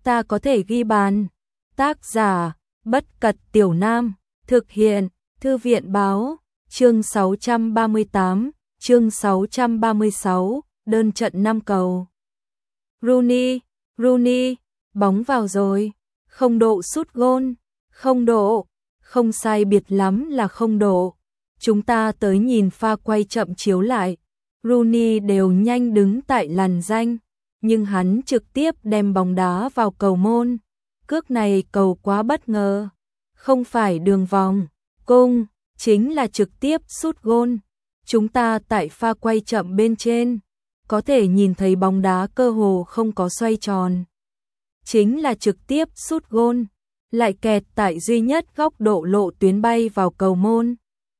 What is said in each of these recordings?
ta có thể ghi bàn. Tác giả, Bất Cật Tiểu Nam, thực hiện, Thư viện báo, chương 638, chương 636, đơn trận 5 cầu. Rooney, bóng vào rồi, không độ sút gôn, không độ, không sai biệt lắm là không độ. Chúng ta tới nhìn pha quay chậm chiếu lại, Rooney đều nhanh đứng tại làn ranh, nhưng hắn trực tiếp đem bóng đá vào cầu môn. Cước này cầu quá bất ngờ, không phải đường vòng, cung, chính là trực tiếp sút gôn. Chúng ta tại pha quay chậm bên trên, có thể nhìn thấy bóng đá cơ hồ không có xoay tròn. Chính là trực tiếp sút gôn, lại kẹt tại duy nhất góc độ lộ tuyến bay vào cầu môn.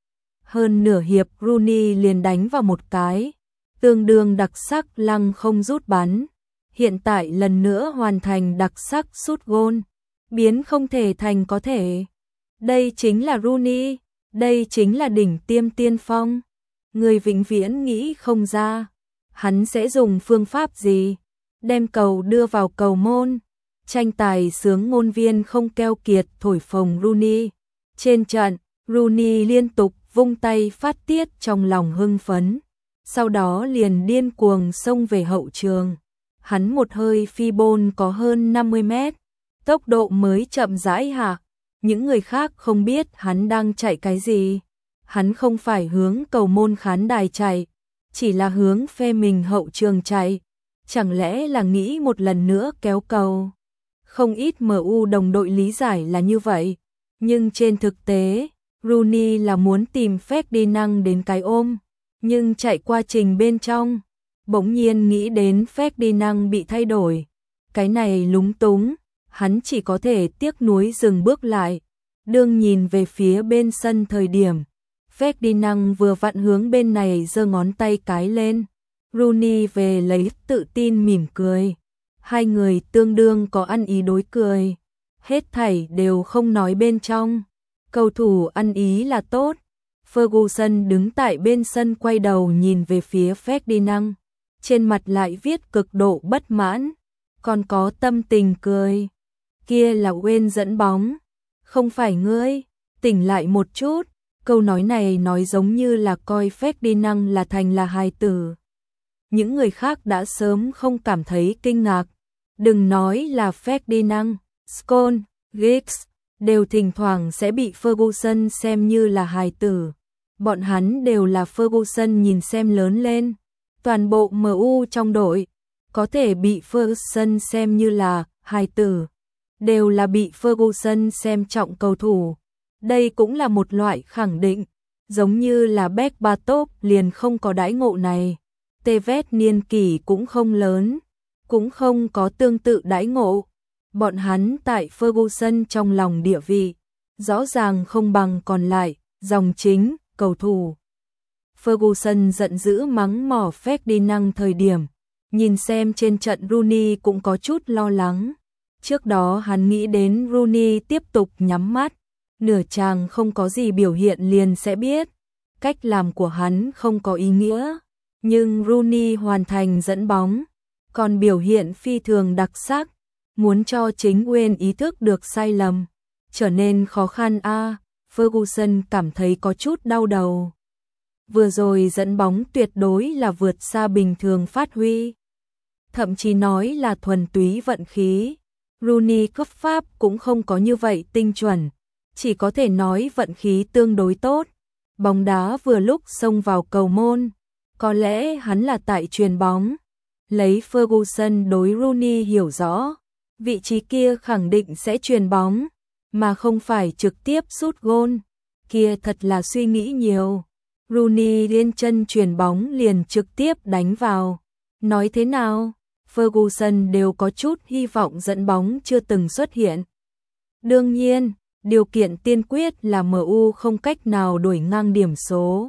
Hơn nửa hiệp Rooney liền đánh vào một cái, tương đương đặc sắc lăng không rút bắn. Hiện tại lần nữa hoàn thành đặc sắc sút gôn, biến không thể thành có thể. Đây chính là Rooney, đây chính là đỉnh tiêm tiên phong. Người vĩnh viễn nghĩ không ra, hắn sẽ dùng phương pháp gì, đem cầu đưa vào cầu môn. Tranh tài sướng ngôn viên không keo kiệt thổi phồng Rooney. Trên trận, Rooney liên tục vung tay phát tiết trong lòng hưng phấn, sau đó liền điên cuồng xông về hậu trường. Hắn một hơi phi bôn có hơn 50 mét, tốc độ mới chậm rãi hạ. Những người khác không biết hắn đang chạy cái gì. Hắn không phải hướng cầu môn khán đài chạy, chỉ là hướng phe mình hậu trường chạy. Chẳng lẽ là nghĩ một lần nữa kéo cầu? Không ít MU đồng đội lý giải là như vậy, nhưng trên thực tế, Rooney là muốn tìm Ferdinand đến cái ôm, nhưng chạy qua trình bên trong, bỗng nhiên nghĩ đến Ferdinand bị thay đổi. Cái này lúng túng, hắn chỉ có thể tiếc nuối dừng bước lại. Đương nhìn về phía bên sân thời điểm, Ferdinand vừa vặn hướng bên này giơ ngón tay cái lên. Rooney về lấy tự tin mỉm cười. Hai người tương đương có ăn ý đối cười. Hết thảy đều không nói bên trong. Cầu thủ ăn ý là tốt. Ferguson đứng tại bên sân quay đầu nhìn về phía Ferdinand. Trên mặt lại viết cực độ bất mãn. Còn có tâm tình cười. Kia là Wayne dẫn bóng. Không phải ngươi. Tỉnh lại một chút. Câu nói này nói giống như là coi Ferdinand là thành là hài tử. Những người khác đã sớm không cảm thấy kinh ngạc. Đừng nói là Ferdinand, Scholes, Giggs, đều thỉnh thoảng sẽ bị Ferguson xem như là hài tử. Bọn hắn đều là Ferguson nhìn xem lớn lên. Toàn bộ MU trong đội, có thể bị Ferguson xem như là hài tử, đều là bị Ferguson xem trọng cầu thủ. Đây cũng là một loại khẳng định, giống như là Berbatov liền không có đãi ngộ này. Tevez niên kỷ cũng không lớn, cũng không có tương tự đãi ngộ. Bọn hắn tại Ferguson trong lòng địa vị, rõ ràng không bằng còn lại, dòng chính, cầu thủ. Ferguson giận dữ mắng mỏ Ferdinand thời điểm, nhìn xem trên trận Rooney cũng có chút lo lắng. Trước đó hắn nghĩ đến Rooney tiếp tục nhắm mắt, nửa chàng không có gì biểu hiện liền sẽ biết, cách làm của hắn không có ý nghĩa. Nhưng Rooney hoàn thành dẫn bóng, còn biểu hiện phi thường đặc sắc, muốn cho chính Wayne ý thức được sai lầm, trở nên khó khăn a. Ferguson cảm thấy có chút đau đầu. Vừa rồi dẫn bóng tuyệt đối là vượt xa bình thường phát huy, thậm chí nói là thuần túy vận khí. Rooney cấp pháp cũng không có như vậy tinh chuẩn, chỉ có thể nói vận khí tương đối tốt. Bóng đá vừa lúc xông vào cầu môn, có lẽ hắn là tại chuyền bóng. Lấy Ferguson đối Rooney hiểu rõ, vị trí kia khẳng định sẽ chuyền bóng, mà không phải trực tiếp sút gôn. Kia thật là suy nghĩ nhiều. Rooney lên chân chuyền bóng liền trực tiếp đánh vào. Nói thế nào, Ferguson đều có chút hy vọng dẫn bóng chưa từng xuất hiện. Đương nhiên, điều kiện tiên quyết là MU không cách nào đuổi ngang điểm số.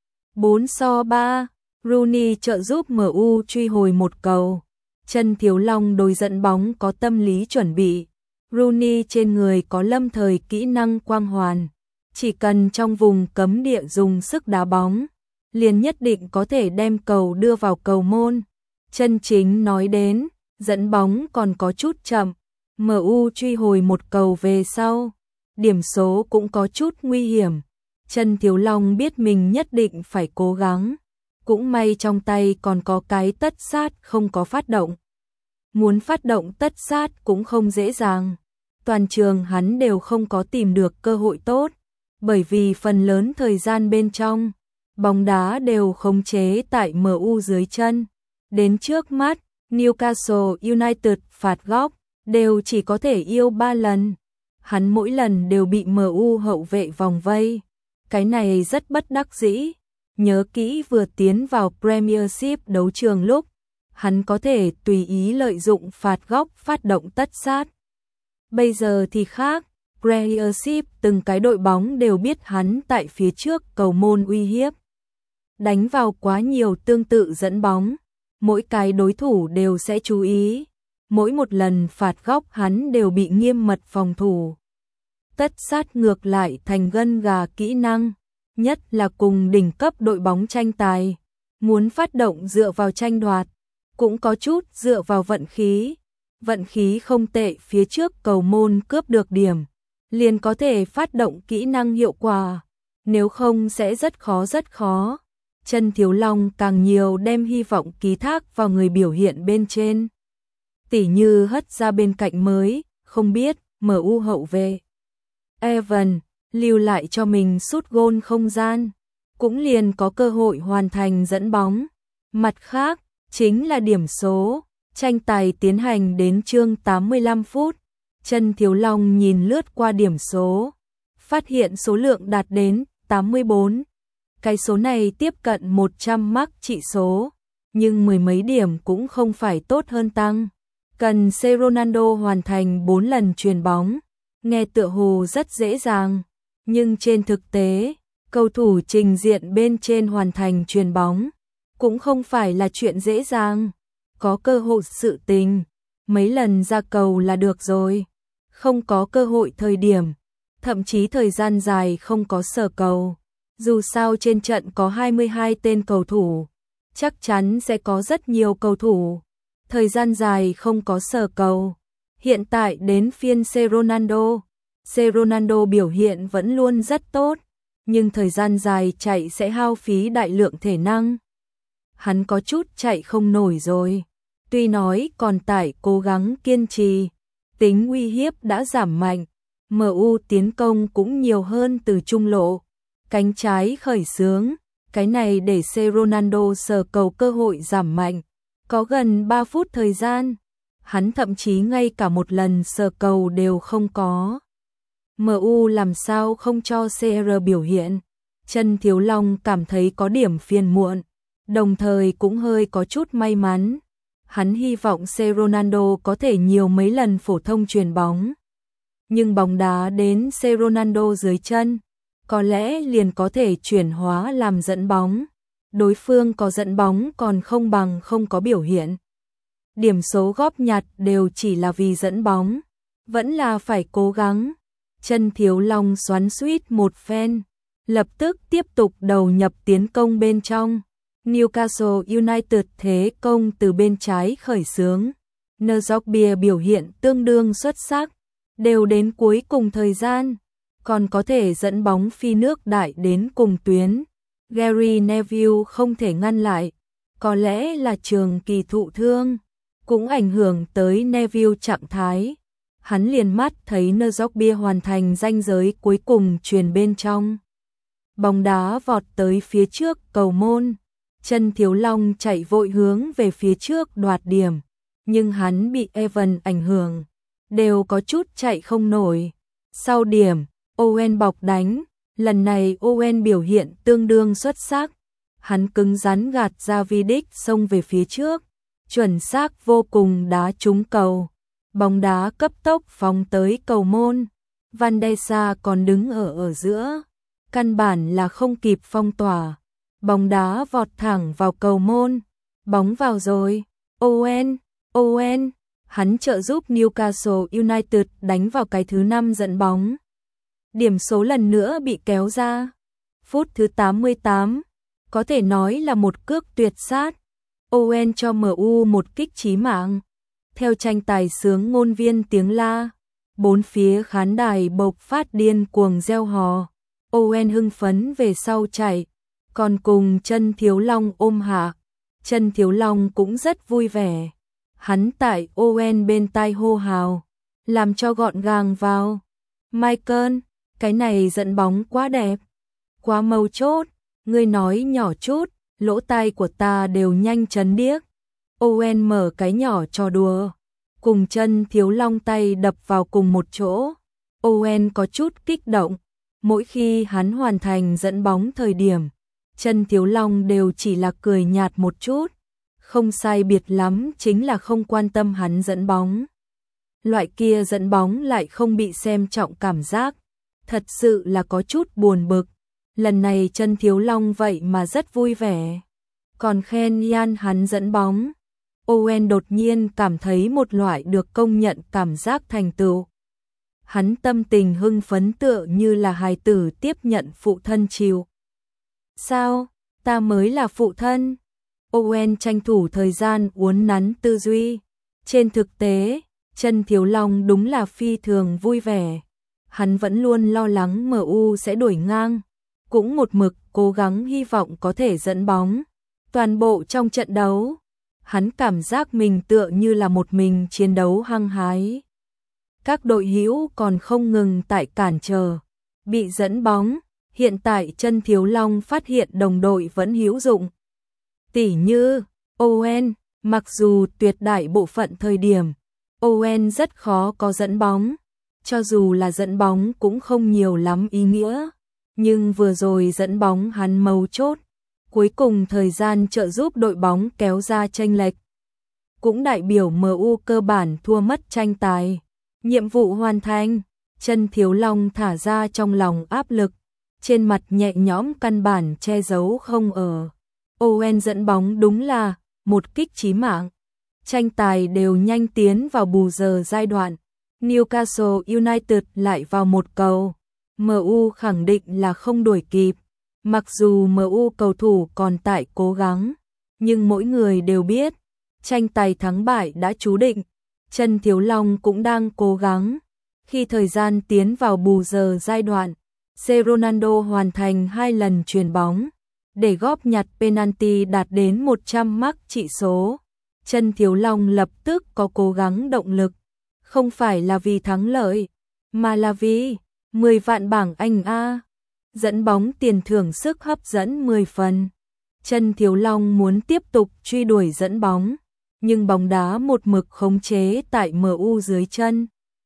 4-3, Rooney trợ giúp MU truy hồi một cầu. Chân Thiếu Long đối dẫn bóng có tâm lý chuẩn bị. Rooney trên người có lâm thời kỹ năng quang hoàn. Chỉ cần trong vùng cấm địa dùng sức đá bóng, liền nhất định có thể đem cầu đưa vào cầu môn. Chân chính nói đến, dẫn bóng còn có chút chậm, MU truy hồi một cầu về sau, điểm số cũng có chút nguy hiểm. Trần Thiếu Long biết mình nhất định phải cố gắng, cũng may trong tay còn có cái tất sát không có phát động. Muốn phát động tất sát cũng không dễ dàng. Toàn trường hắn đều không có tìm được cơ hội tốt, bởi vì phần lớn thời gian bên trong, bóng đá đều khống chế tại MU dưới chân. Đến trước mắt, Newcastle United phạt góc, đều chỉ có thể yêu 3 lần. Hắn mỗi lần đều bị MU hậu vệ vòng vây. Cái này rất bất đắc dĩ. Nhớ kỹ vừa tiến vào Premiership đấu trường lúc, hắn có thể tùy ý lợi dụng phạt góc phát động tất sát. Bây giờ thì khác, Premiership từng cái đội bóng đều biết hắn tại phía trước cầu môn uy hiếp. Đánh vào quá nhiều tương tự dẫn bóng, mỗi cái đối thủ đều sẽ chú ý. Mỗi một lần phạt góc hắn đều bị nghiêm mật phòng thủ. Tất sát ngược lại thành gân gà kỹ năng, nhất là cùng đỉnh cấp đội bóng tranh tài. Muốn phát động dựa vào tranh đoạt, cũng có chút dựa vào vận khí. Vận khí không tệ phía trước cầu môn cướp được điểm, liền có thể phát động kỹ năng hiệu quả. Nếu không sẽ rất khó. Trần Thiếu Long càng nhiều đem hy vọng ký thác vào người biểu hiện bên trên. Tỉ như hất ra bên cạnh mới, không biết, MU hậu vệ Evan lưu lại cho mình sút gôn không gian, cũng liền có cơ hội hoàn thành dẫn bóng. Mặt khác, chính là điểm số. Tranh tài tiến hành đến chương 85 phút. Trần Thiếu Long nhìn lướt qua điểm số, phát hiện số lượng đạt đến 84. Cái số này tiếp cận 100 mắc trị số, nhưng mười mấy điểm cũng không phải tốt hơn tăng. Cần C. Ronaldo hoàn thành 4 lần chuyền bóng, nghe tựa hồ rất dễ dàng, nhưng trên thực tế, cầu thủ trình diện bên trên hoàn thành chuyền bóng cũng không phải là chuyện dễ dàng. Có cơ hội sự tình, mấy lần ra cầu là được rồi. Không có cơ hội thời điểm, thậm chí thời gian dài không có sở cầu. Dù sao trên trận có 22 tên cầu thủ, chắc chắn sẽ có rất nhiều cầu thủ. Thời gian dài không có sở cầu. Hiện tại đến phiên C. Ronaldo. C. Ronaldo biểu hiện vẫn luôn rất tốt, nhưng thời gian dài chạy sẽ hao phí đại lượng thể năng. Hắn có chút chạy không nổi rồi. Tuy nói còn tại cố gắng kiên trì, tính uy hiếp đã giảm mạnh, MU tiến công cũng nhiều hơn từ trung lộ, cánh trái khởi xướng, cái này để C. Ronaldo sờ cầu cơ hội giảm mạnh, có gần 3 phút thời gian, hắn thậm chí ngay cả một lần sờ cầu đều không có. MU làm sao không cho CR biểu hiện? Trần Thiếu Long cảm thấy có điểm phiền muộn, đồng thời cũng hơi có chút may mắn. Hắn hy vọng C. Ronaldo có thể nhiều mấy lần phổ thông chuyền bóng. Nhưng bóng đá đến C. Ronaldo dưới chân, có lẽ liền có thể chuyển hóa làm dẫn bóng. Đối phương có dẫn bóng còn không bằng không có biểu hiện. Điểm số góp nhặt đều chỉ là vì dẫn bóng. Vẫn là phải cố gắng. Trần Thiếu Long xoắn xuýt một phen, lập tức tiếp tục đầu nhập tiến công bên trong. Newcastle United thế công từ bên trái khởi xướng. Njokbia biểu hiện tương đương xuất sắc, đều đến cuối cùng thời gian, còn có thể dẫn bóng phi nước đại đến cùng tuyến. Gary Neville không thể ngăn lại, có lẽ là trường kỳ thụ thương, cũng ảnh hưởng tới Neville trạng thái. Hắn liền mắt thấy Njokbia hoàn thành ranh giới cuối cùng chuyền bên trong. Bóng đá vọt tới phía trước cầu môn. Trần Thiếu Long chạy vội hướng về phía trước đoạt điểm, nhưng hắn bị Evan ảnh hưởng, đều có chút chạy không nổi. Sau điểm, Owen bọc đánh, lần này Owen biểu hiện tương đương xuất sắc. Hắn cứng rắn gạt ra Vidic xông về phía trước, chuẩn xác vô cùng đá trúng cầu. Bóng đá cấp tốc phóng tới cầu môn, Van der Sar còn đứng ở giữa, căn bản là không kịp phong tỏa. Bóng đá vọt thẳng vào cầu môn, bóng vào rồi. Owen, hắn trợ giúp Newcastle United đánh vào cái thứ 5 dẫn bóng. Điểm số lần nữa bị kéo ra. Phút thứ 88, có thể nói là một cước tuyệt sát. Owen cho MU một kích chí mạng. Theo tranh tài sướng ngôn viên tiếng la, bốn phía khán đài bộc phát điên cuồng reo hò. Owen hưng phấn về sau chạy, còn cùng Chân Thiếu Long ôm hạ. Chân Thiếu Long cũng rất vui vẻ. Hắn tại Owen bên tai hô hào, làm cho gọn gàng vào. Michael, cái này dẫn bóng quá đẹp, quá mấu chốt, ngươi nói nhỏ chút, lỗ tai của ta đều nhanh chấn điếc. Owen mở cái nhỏ trò đùa, cùng Chân Thiếu Long tay đập vào cùng một chỗ. Owen có chút kích động, mỗi khi hắn hoàn thành dẫn bóng thời điểm, Chân Thiếu Long đều chỉ là cười nhạt một chút, không sai biệt lắm chính là không quan tâm hắn dẫn bóng. Loại kia dẫn bóng lại không bị xem trọng cảm giác, thật sự là có chút buồn bực. Lần này Chân Thiếu Long vậy mà rất vui vẻ, còn khen Yan hắn dẫn bóng. Owen đột nhiên cảm thấy một loại được công nhận cảm giác thành tựu. Hắn tâm tình hưng phấn tựa như là hài tử tiếp nhận phụ thân chiều. Sao, ta mới là phụ thân? Owen tranh thủ thời gian uốn nắn tư duy. Trên thực tế, Chân Thiếu Long đúng là phi thường vui vẻ. Hắn vẫn luôn lo lắng MU sẽ đuổi ngang, cũng một mực cố gắng hy vọng có thể dẫn bóng. Toàn bộ trong trận đấu, hắn cảm giác mình tựa như là một mình chiến đấu hăng hái. Các đội hữu còn không ngừng tại cản trở, bị dẫn bóng. Hiện tại Chân Thiếu Long phát hiện đồng đội vẫn hữu dụng. Tỉ như Owen, mặc dù tuyệt đại bộ phận thời điểm, Owen rất khó có dẫn bóng. Cho dù là dẫn bóng cũng không nhiều lắm ý nghĩa. Nhưng vừa rồi dẫn bóng hắn mấu chốt. Cuối cùng thời gian trợ giúp đội bóng kéo ra chênh lệch. Cũng đại biểu MU cơ bản thua mất tranh tài. Nhiệm vụ hoàn thành, Chân Thiếu Long thả ra trong lòng áp lực. Trên mặt nhẹ nhõm căn bản che giấu không ở. Owen dẫn bóng đúng là một kích chí mạng. Tranh tài đều nhanh tiến vào bù giờ giai đoạn. Newcastle United lại vào một cầu. MU khẳng định là không đuổi kịp. Mặc dù MU cầu thủ còn tại cố gắng, nhưng mỗi người đều biết, tranh tài thắng bại đã chú định. Chân Thiếu Long cũng đang cố gắng. Khi thời gian tiến vào bù giờ giai đoạn, Ronaldo hoàn thành 2 lần chuyền bóng, để góp nhặt penalty đạt đến 100 mắc trị số. Chân Thiếu Long lập tức có cố gắng động lực, không phải là vì thắng lợi, mà là vì 10 vạn bảng Anh A. Dẫn bóng tiền thưởng sức hấp dẫn 10 phần. Chân Thiếu Long muốn tiếp tục truy đuổi dẫn bóng, nhưng bóng đá một mực khống chế tại MU dưới chân.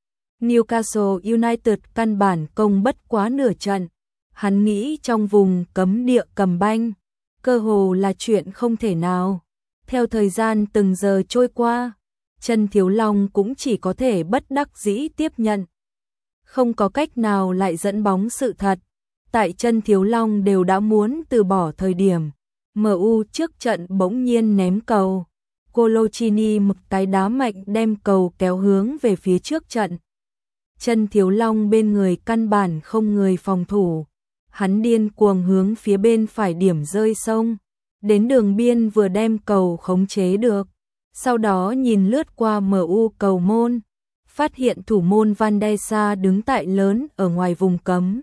Newcastle United căn bản công bất quá nửa trận. Hắn nghĩ trong vùng cấm địa cầm banh, cơ hồ là chuyện không thể nào. Theo thời gian từng giờ trôi qua, Chân Thiếu Long cũng chỉ có thể bất đắc dĩ tiếp nhận. Không có cách nào lại dẫn bóng sự thật. Tại Chân Thiếu Long đều đã muốn từ bỏ thời điểm, MU trước trận bỗng nhiên ném cầu. Coloccini một cái đá mạnh đem cầu kéo hướng về phía trước trận. Chân Thiếu Long bên người căn bản không người phòng thủ. Hắn điên cuồng hướng phía bên phải điểm rơi sông. Đến đường biên vừa đem cầu khống chế được. Sau đó nhìn lướt qua MU cầu môn. Phát hiện thủ môn Van der Sar đứng tại lớn ở ngoài vùng cấm.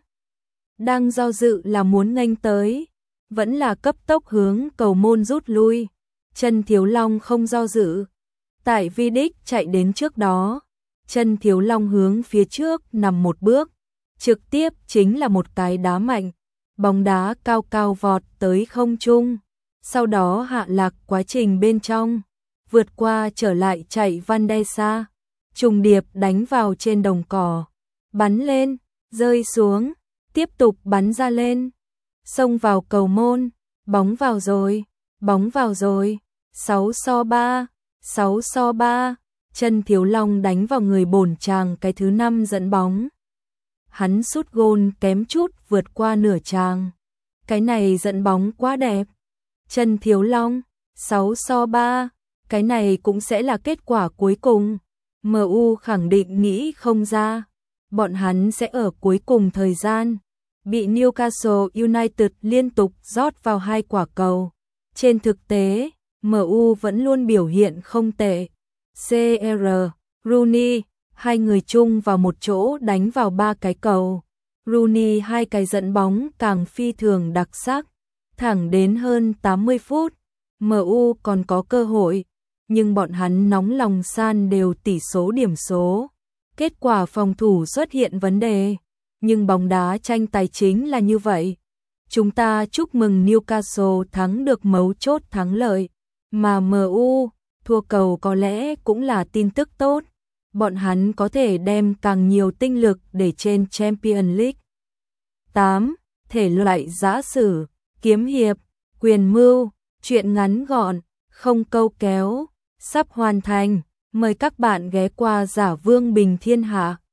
Đang do dự là muốn nghênh tới. Vẫn là cấp tốc hướng cầu môn rút lui. Chân Thiếu Long không do dự. Tại Vidic chạy đến trước đó. Chân Thiếu Long hướng phía trước nằm một bước. Trực tiếp chính là một cái đá mạnh. Bóng đá cao cao vọt tới không trung. Sau đó hạ lạc quá trình bên trong. Vượt qua trở lại chạy Van der Sar. Trùng điệp đánh vào trên đồng cỏ. Bắn lên, rơi xuống. Tiếp tục bắn ra lên. Xông vào cầu môn. Bóng vào rồi, bóng vào rồi. 6-3, 6-3. Chân Thiếu Long đánh vào người bổn tràng cái thứ 5 dẫn bóng. Hắn sút gôn kém chút vượt qua nửa tràng. Cái này dẫn bóng quá đẹp. Chân Thiếu Long, 6-3. Cái này cũng sẽ là kết quả cuối cùng. MU khẳng định nghĩ không ra. Bọn hắn sẽ ở cuối cùng thời gian bị Newcastle United liên tục rót vào 2 quả cầu. Trên thực tế, MU vẫn luôn biểu hiện không tệ. CR, Rooney, hai người chung vào một chỗ đánh vào 3 cái cầu. Rooney 2 cái dẫn bóng càng phi thường đặc sắc, thẳng đến hơn 80 phút. MU còn có cơ hội, nhưng bọn hắn nóng lòng san đều tỷ số điểm số. Kết quả phòng thủ xuất hiện vấn đề, nhưng bóng đá tranh tài chính là như vậy. Chúng ta chúc mừng Newcastle thắng được mấu chốt thắng lợi, mà MU thua cầu có lẽ cũng là tin tức tốt. Bọn hắn có thể đem càng nhiều tinh lực để trên Champions League. 8. Thể loại giã sử, kiếm hiệp, quyền mưu, truyện ngắn gọn, không câu kéo, sắp hoàn thành. Mời các bạn ghé qua Giả Vương Bình Thiên Hạ.